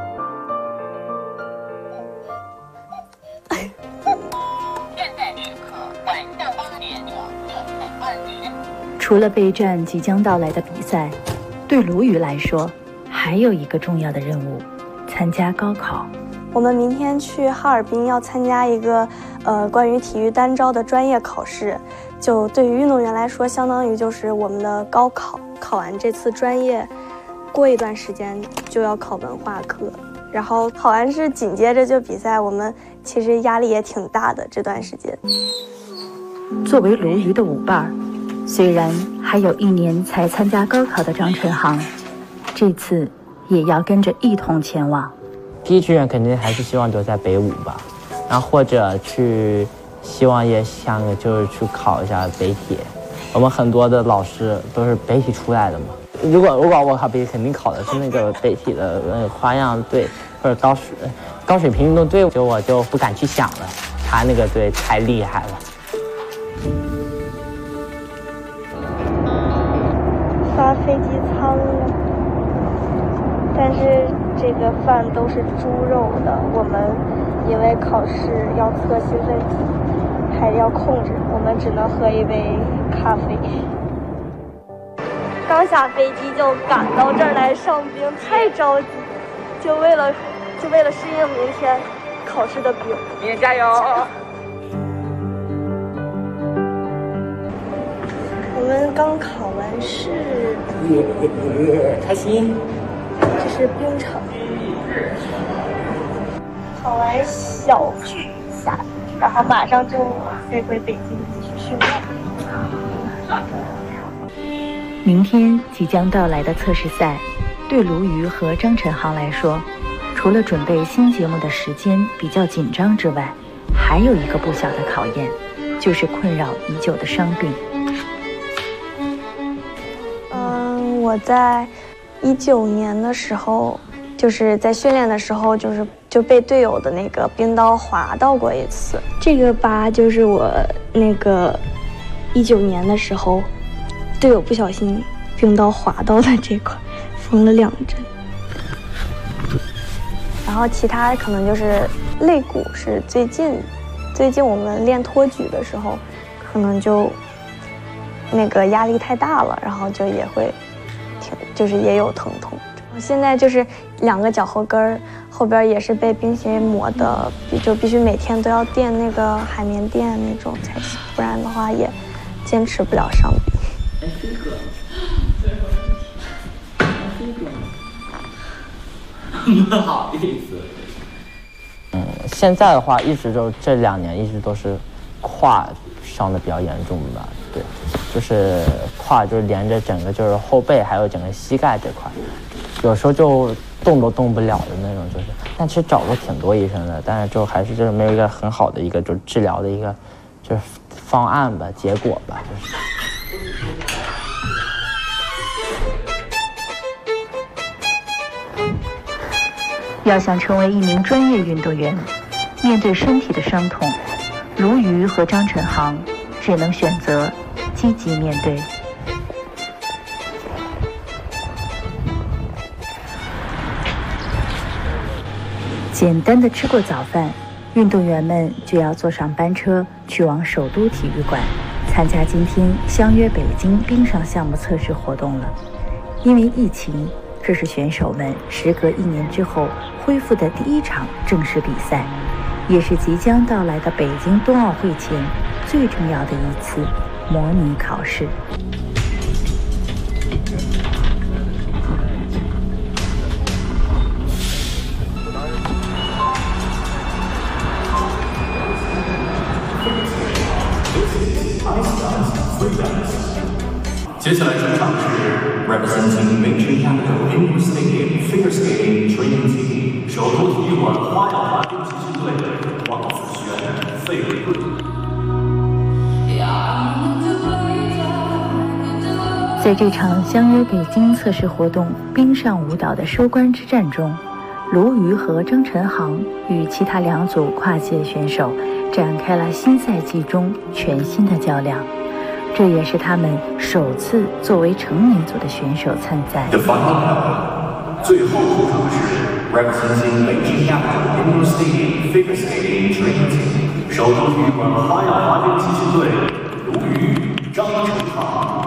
除了备战即将到来的比赛，对鲈鱼来说，还有一个重要的任务：参加高考。 我们明天去哈尔滨要参加一个关于体育单招的专业考试，就对于运动员来说，相当于就是我们的高考。考完这次专业，过一段时间就要考文化课，然后考完试紧接着就比赛，我们其实压力也挺大的这段时间。 作为鲈鱼的舞伴，虽然还有1年才参加高考的张晨航，这次也要跟着一同前往。 第一志愿肯定还是希望留在北舞吧，然后或者去，希望也想就是去考一下北体。我们很多的老师都是北体出来的嘛。如果我考北体，肯定考的是那个北体的花样队或者高水平运动队，我就不敢去想了，他那个队太厉害了。 发飞机舱了，但是这个饭都是猪肉的，我们因为考试要测兴奋剂，还要控制，我们只能喝一杯咖啡。刚下飞机就赶到这儿来上冰，太着急，就为了适应明天考试的冰。 明天加油！ 我们刚考完试， 开心。 这是冰场。考完小巨赛，然后马上就飞回北京继续训练。 明天即将到来的测试赛，对鲈鱼和张晨航来说，除了准备新节目的时间比较紧张之外，还有一个不小的考验，就是困扰已久的伤病。 我在19年的时候，就是在训练的时候，就被队友的那个冰刀划到过一次。这个疤就是我那个19年的时候，队友不小心冰刀划到的这块，缝了2针。然后其他可能就是肋骨是最近我们练托举的时候，可能就那个压力太大了，然后就也会就是也有疼痛。现在就是2个脚后跟后边也是被冰鞋磨的，就必须每天都要垫那个海绵垫那种才行，不然的话也坚持不了上冰。 不好意思。现在的话，一直就这2年一直都是胯伤的比较严重的，对，就是胯就是连着整个就是后背还有整个膝盖这块，有时候就动都动不了的那种，就是。但其实找过挺多医生的，但是就还是就是没有一个很好的一个就是治疗的一个就是方案吧，结果吧，就是。 要想成为一名专业运动员，面对身体的伤痛，鲈鱼和张晨航只能选择积极面对。简单的吃过早饭，运动员们就要坐上班车去往首都体育馆参加今天相约北京冰上项目测试活动了。因为疫情，这是选手们时隔1年之后恢复的第1场正式比赛，也是即将到来的北京冬奥会前最重要的一次模拟考试。 下来出场是 representing Beijing Capital Indoor Stadium Figure Skating Training Team 首都体育馆花样滑冰集训队王子璇、费伟贵。 在这场相约北京测试活动冰上舞蹈的收官之战中，卢瑜和张晨航与其他2组跨界选手展开了新赛季中全新的较量，这也是他们首次作为成年组的选手参赛。 最后出场是 representing Beijing Capital Indoor Stadium Figure Skating Training Team 首都体育馆花样滑冰集训队卢瑜、张晨航。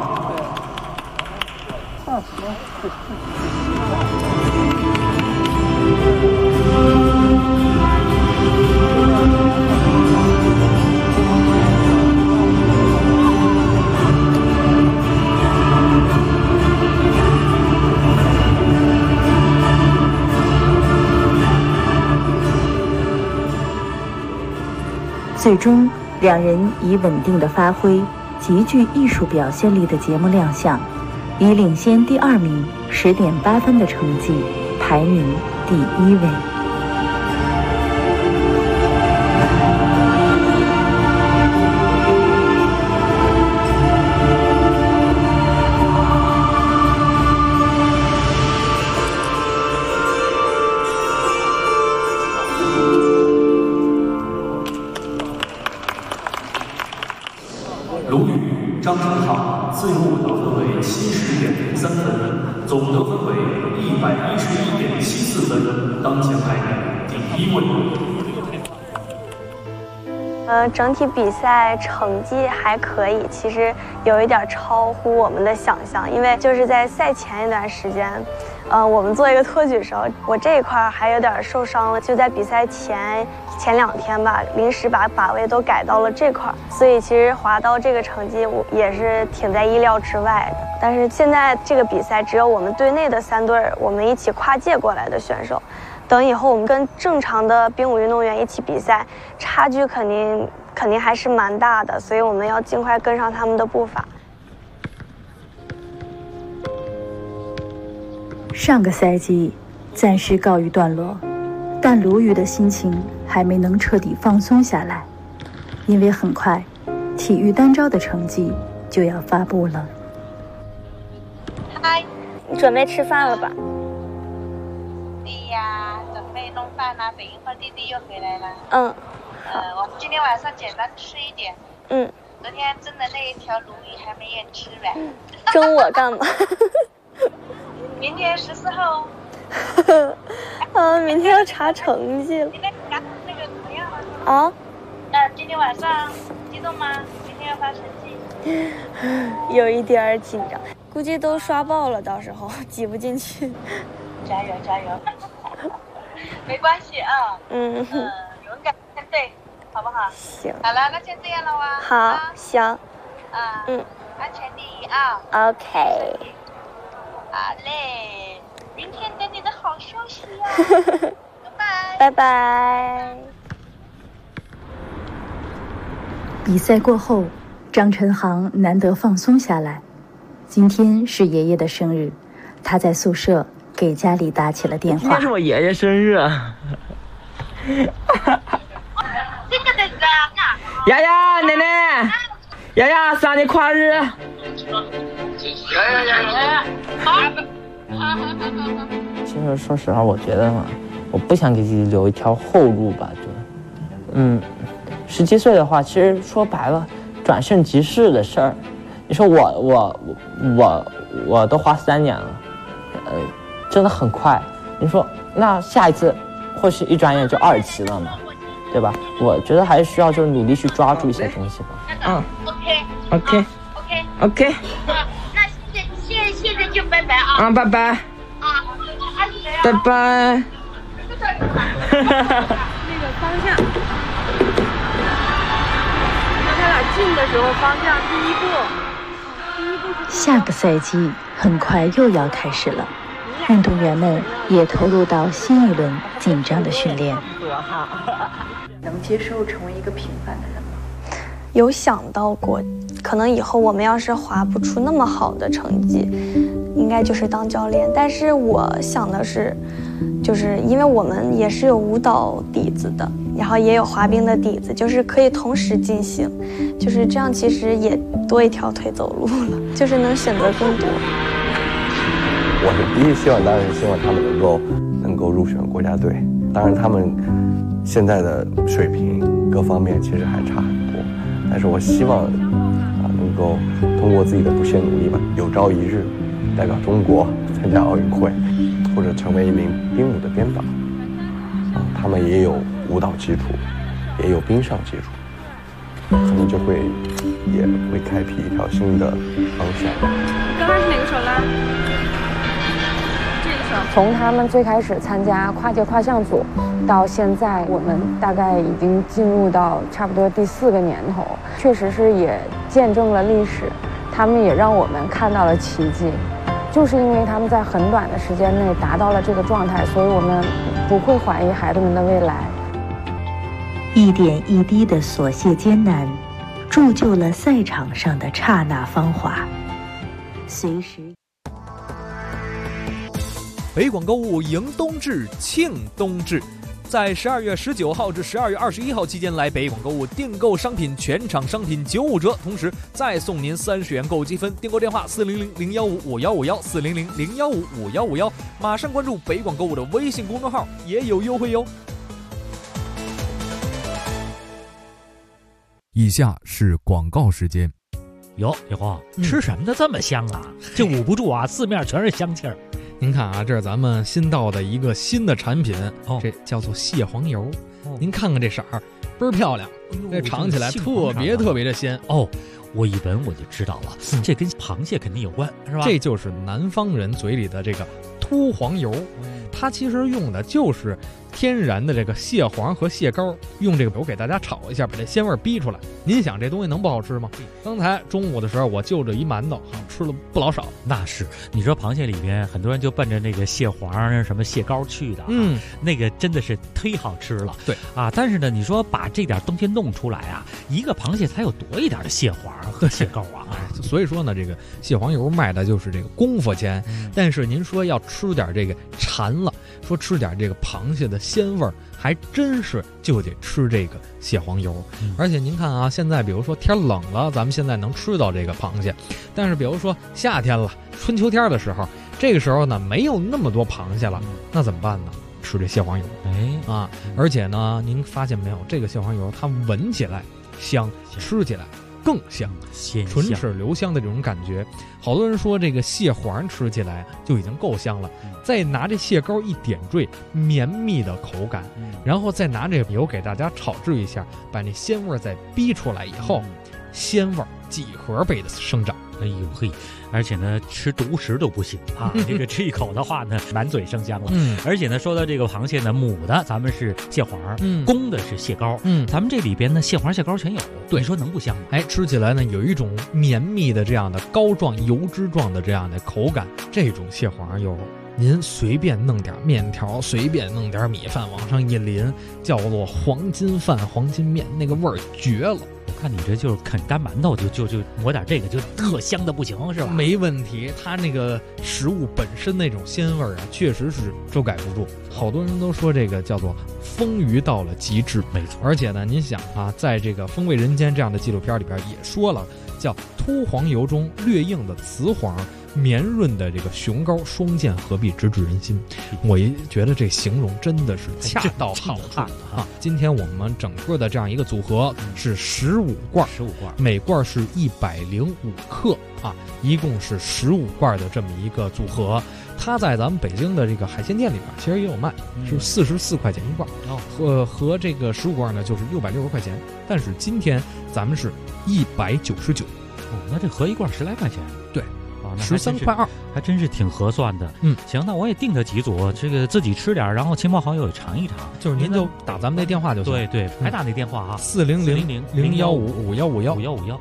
最终2人以稳定的发挥、极具艺术表现力的节目亮相，以领先第2名10.8分的成绩排名第1位。 卢瑜、张晨航自由舞蹈分为70.03分，总得分为111.74分，当前排名第1位。 整体比赛成绩还可以，其实有一点超乎我们的想象，因为就是在赛前一段时间，我们做一个托举时候，我这一块还有点受伤了，就在比赛前2天吧，临时把位都改到了这块，所以其实滑到这个成绩我也是挺在意料之外的。但是现在这个比赛只有我们队内的3对我们一起跨界过来的选手，等以后我们跟正常的冰舞运动员一起比赛，差距肯定还是蛮大的，所以我们要尽快跟上他们的步伐。 上个赛季暂时告一段落，但卢瑜的心情还没能彻底放松下来，因为很快体育单招的成绩就要发布了。 嗨，你准备吃饭了吧？ 对呀，准备弄饭啦，等一会儿弟弟又回来了。我们今天晚上简单吃一点。昨天蒸的那一条鲈鱼还没有吃完。 蒸我干嘛？ 明天14号。 明天要查成绩了。 你那个怎么样了？ 啊？ 今天晚上激动吗？明天要发成绩。 有一点紧张，估计都刷爆了，到时候挤不进去。 加油加油！没关系啊。勇敢面对，好不好？ 行。 好了，那先这样了哇。 好，行。 安全第一啊。 OK。 好嘞，明天等你的好消息呀。 拜拜。 比赛过后，张晨航难得放松下来。今天是爷爷的生日，他在宿舍给家里打起了电话。 今天是我爷爷生日啊！丫丫奶奶，丫丫生日快乐！其实说实话，我觉得嘛，我不想给自己留一条后路吧，就，17岁的话，其实说白了，转瞬即逝的事儿。你说我都花3年了，真的很快。你说那下一次，或许一转眼就27了嘛，对吧？我觉得还是需要就是努力去抓住一些东西吧。OK。 那现在就拜拜啊！ 拜拜。拜拜。 那个方向，他俩进的时候方向第一步。 下个赛季很快又要开始了，运动员们也投入到新一轮紧张的训练。 能接受成为一个平凡的人吗？ 有想到过， 可能以后我们要是滑不出那么好的成绩，应该就是当教练。但是我想的是，就是因为我们也是有舞蹈底子的，然后也有滑冰的底子，就是可以同时进行，就是这样，其实也多一条腿走路了，就是能选择更多。 我是第一希望，当然是希望他们能够入选国家队。当然，他们现在的水平各方面其实还差很多，但是我希望能够通过自己的不懈努力吧，有朝一日代表中国参加奥运会，或者成为一名冰舞的编导。他们也有舞蹈基础，也有冰上基础，可能就会也会开辟一条新的方向。 刚刚是哪个手啦？这个手。 从他们最开始参加跨界跨项组，到现在我们大概已经进入到差不多第4个年头，确实是也见证了历史，他们也让我们看到了奇迹。就是因为他们在很短的时间内达到了这个状态，所以我们不会怀疑孩子们的未来。 一点一滴的琐屑艰难，铸就了赛场上的刹那芳华。随时， 北广购物迎冬至，庆冬至。在12月19号至12月21号期间来北广购物订购商品，全场商品95折，同时再送您30元购物积分。订购电话400-015-5151 400-015-5151，马上关注北广购物的微信公众号，也有优惠哟。 以下是广告时间。 哟，李红，吃什么的这么香啊？这捂不住啊，四面全是香气儿。 您看啊，这是咱们新到的一个新的产品，这叫做蟹黄油。您看看这色儿，倍儿漂亮，这尝起来特别的鲜哦。我一闻我就知道了，这跟螃蟹肯定有关，是吧？ 这就是南方人嘴里的这个秃黄油，它其实用的就是天然的这个蟹黄和蟹膏，用这个油给大家炒一下，把这鲜味逼出来。您想这东西能不好吃吗？刚才中午的时候我就着一馒头，吃了不老少。 那是，你说螃蟹里边很多人就奔着那个蟹黄什么蟹膏去的，那个真的是忒好吃了。 对啊， 但是呢，你说把这点东西弄出来啊，一个螃蟹才有多一点的蟹黄和蟹膏啊。 所以说呢，这个蟹黄油卖的就是这个功夫钱。但是您说要吃点这个馋了，说吃点这个螃蟹的鲜味儿，还真是就得吃这个蟹黄油。而且您看啊，现在比如说天冷了，咱们现在能吃到这个螃蟹，但是比如说夏天了，春秋天的时候，这个时候呢没有那么多螃蟹了，那怎么办呢？吃这蟹黄油。而且呢，您发现没有，这个蟹黄油它闻起来香，吃起来更香，唇齿留香的这种感觉。好多人说这个蟹黄吃起来就已经够香了，再拿这蟹膏一点缀，绵密的口感，然后再拿这油给大家炒制一下，把那鲜味再逼出来以后，鲜味几何倍的生长。 哎呦嘿！而且呢，吃独食都不行啊！这个吃一口的话呢，满嘴生香了。而且呢，说到这个螃蟹呢，母的咱们是蟹黄，公的是蟹膏。咱们这里边呢，蟹黄蟹膏全有。对，你说能不香吗？ 吃起来呢有一种绵密的这样的膏状、油脂状的这样的口感。这种蟹黄油，您随便弄点面条，随便弄点米饭往上一淋，叫做黄金饭、黄金面，那个味儿绝了。 看你这就是啃干馒头就抹点这个就特香的不行是吧？ 没问题，它那个食物本身那种鲜味啊，确实是周改不住。好多人都说这个叫做丰腴到了极致， 没错。 而且呢，您想啊，在这个《风味人间》这样的纪录片里边也说了，叫秃黄油中略硬的雌黄，绵润的这个雄膏，双剑合璧，直指人心。我也觉得这形容真的是恰到好处啊！今天我们整个的这样一个组合是15罐，每罐是105克啊，一共是15罐的这么一个组合。它在咱们北京的这个海鲜店里边其实也有卖，是44块钱一罐，和这个15罐呢就是660块钱。但是今天咱们是199。 那这合一罐10来块钱。 对。13块2， 还真是挺合算的。行，那我也订个几组，这个自己吃点，然后亲朋好友也尝一尝。 就是您就打咱们那电话就行。 对，还打那电话啊 ，400-015-5151，400-015-5151。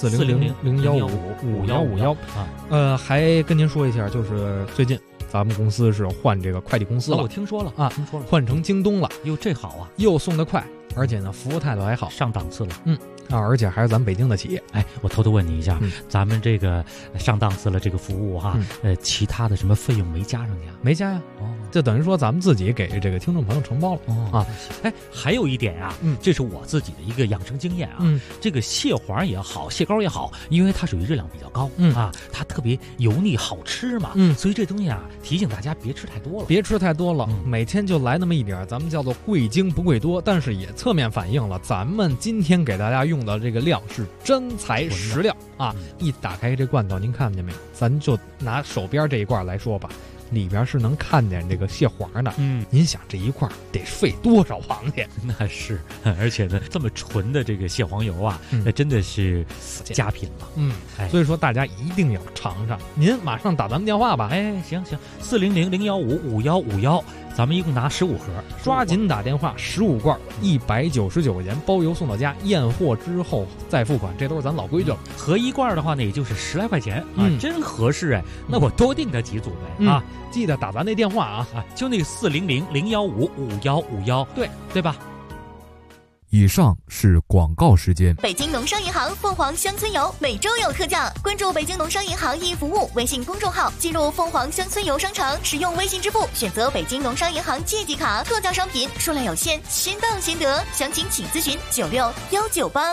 还跟您说一下，就是最近咱们公司是换这个快递公司了。 我听说了， 换成京东了。 哟，这好啊， 又送得快，而且呢服务态度还好， 上档次了。 而且还是咱北京的企业。 哎，我偷偷问你一下，咱们这个上档次了这个服务哈，其他的什么费用没加上去啊？ 没加呀。就等于说咱们自己给这个听众朋友承包了啊。 哎，还有一点啊，这是我自己的一个养生经验啊。这个蟹黄也好，蟹膏也好，因为它属于热量比较高啊，它特别油腻好吃嘛，所以这东西啊，提醒大家别吃太多了， 别吃太多了，每天就来那么一点，咱们叫做贵精不贵多，但是也侧面反映了咱们今天给大家用的这个量是真材实料啊！一打开这罐头，您看见没有？咱就拿手边这一罐来说吧。里边是能看见这个蟹黄的，您想这一块得费多少螃蟹？ 那是，而且呢，这么纯的这个蟹黄油啊，那真的是佳品了。 所以说大家一定要尝尝。您马上打咱们电话吧。 哎，行，400-015-5151，咱们一共拿15盒， 抓紧打电话，15罐，199块钱，包邮送到家，验货之后再付款，这都是咱老规矩了。 合一罐的话呢，也就是10来块钱啊，真合适哎。那我多订它几组呗啊。 记得打咱那电话啊， 就那个400-015-5151，对吧？ 以上是广告时间。 北京农商银行凤凰乡村游每周有特价，关注北京农商银行易服务微信公众号，进入凤凰乡村游商城，使用微信支付，选择北京农商银行借记卡，特价商品数量有限，先到先得，详情请咨询96198。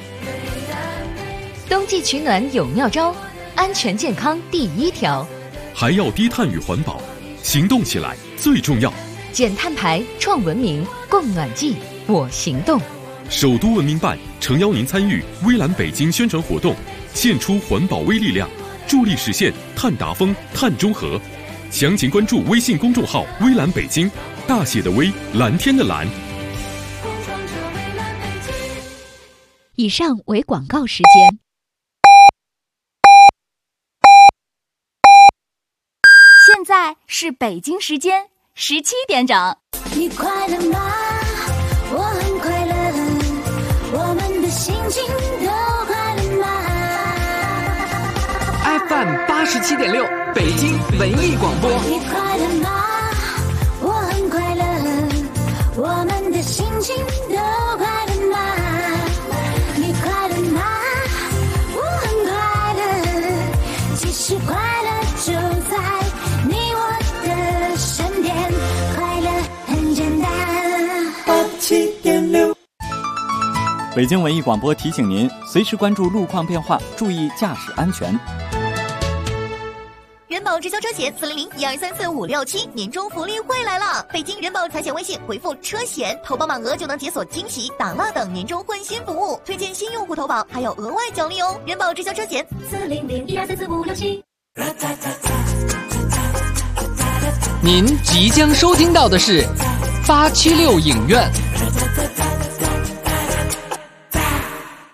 冬季取暖有妙招，安全健康第一条。 还要低碳与环保，行动起来最重要。 减碳排，创文明，供暖季，我行动。 首都文明办诚邀您参与微蓝北京宣传活动，献出环保微力量，助力实现碳达峰、碳中和。详情关注微信公众号微蓝北京，大写的微，蓝天的蓝。 以上为广告时间。 现在是北京时间17点整。 你快乐吗？我很快乐，我们的心情都快乐吗 ？FM 87.6，北京文艺广播。 你快乐吗？我很快乐，我们的心情都快乐吗？你快乐吗？我很快乐，其实快乐就在你我的身边，快乐很简单。87.6， 北京文艺广播提醒您，随时关注路况变化，注意驾驶安全。 人保直销车险400-1234-567年终福利会来了！北京人保财险微信回复车险，投保满额就能解锁惊喜、打蜡等年终换新服务，推荐新用户投保还有额外奖励哦！人保直销车险400-1234-567。 您即将收听到的是876影院。